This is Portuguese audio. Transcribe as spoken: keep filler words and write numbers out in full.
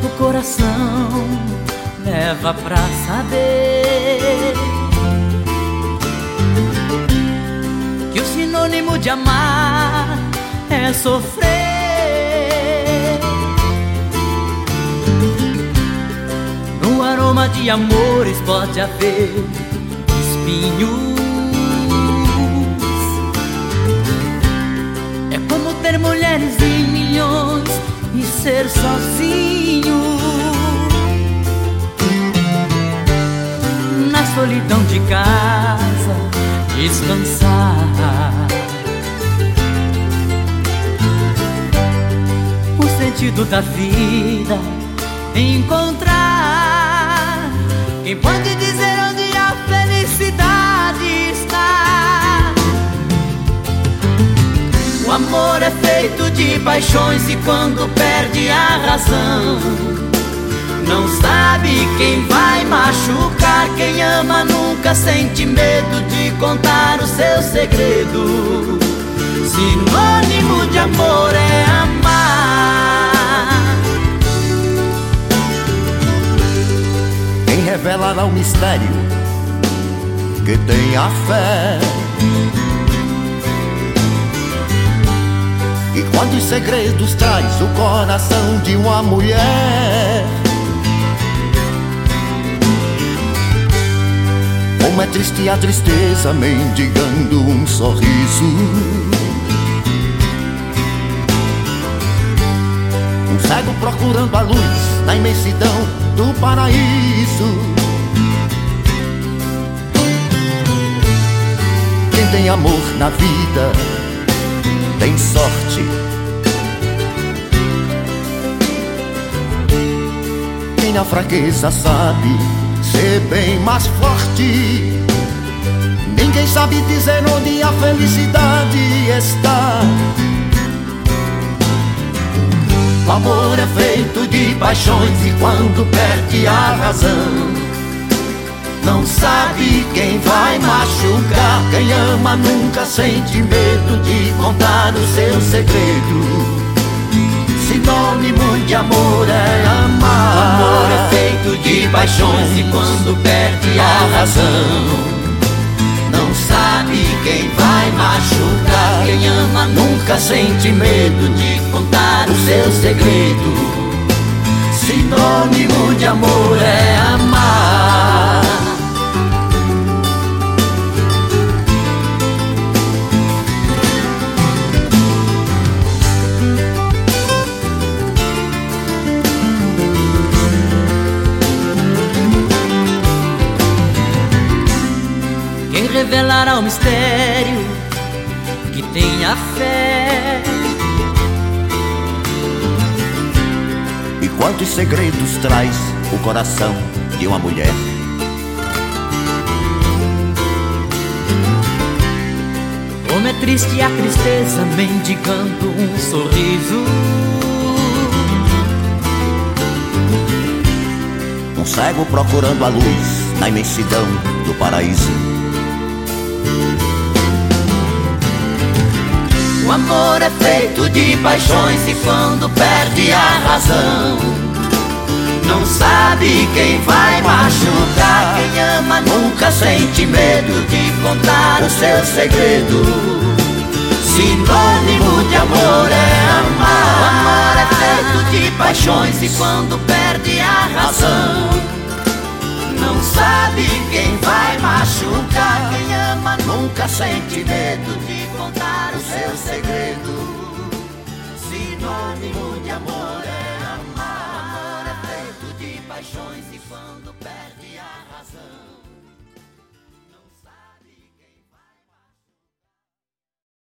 O coração leva pra saber que o sinônimo de amar é sofrer. No aroma de amores pode haver espinhos. É como ter mulheres em milhões e ser sozinho. Na solidão de casa descansar. O sentido da vida encontrar. Quem pode dizer onde a felicidade está? O amor é feito de paixões e quando perde a razão, não sabe quem vai machucar. Quem ama nunca sente medo de contar o seu segredo. Sinônimo de amor é amar. Quem revelará o mistério que tem a fé, e quantos segredos traz o coração de uma mulher. Como é triste a tristeza mendigando um sorriso. Um cego procurando a luz na imensidão do paraíso. Quem tem amor na vida tem sorte. Quem na fraqueza sabe ser bem mais forte. Ninguém sabe dizer onde a felicidade está. O amor é feito de paixões e quando perde a razão, não sabe quem vai machucar. Quem ama nunca sente medo de contar o seu segredo. Sinônimo de amor é amar. O amor é feito de paixões e quando perde a razão, não sabe quem vai machucar. Quem ama nunca sente medo de contar o seu segredo. Sinônimo de amor é amar. Quem revelará o mistério que tem a fé, e quantos segredos traz o coração de uma mulher. Como é triste a tristeza mendigando um sorriso. Um cego procurando a luz na imensidão do paraíso. O amor é feito de paixões e quando perde a razão, não sabe quem vai machucar. Quem ama nunca sente medo de contar o seu segredo. Sinônimo de amor é amar. O amor é feito de paixões e quando perde a razão, não sabe quem vai machucar. Quem ama nunca sente medo de contar o seu segredo. Sinônimo de amor é amar. O amor é feito de paixões e quando perde a razão,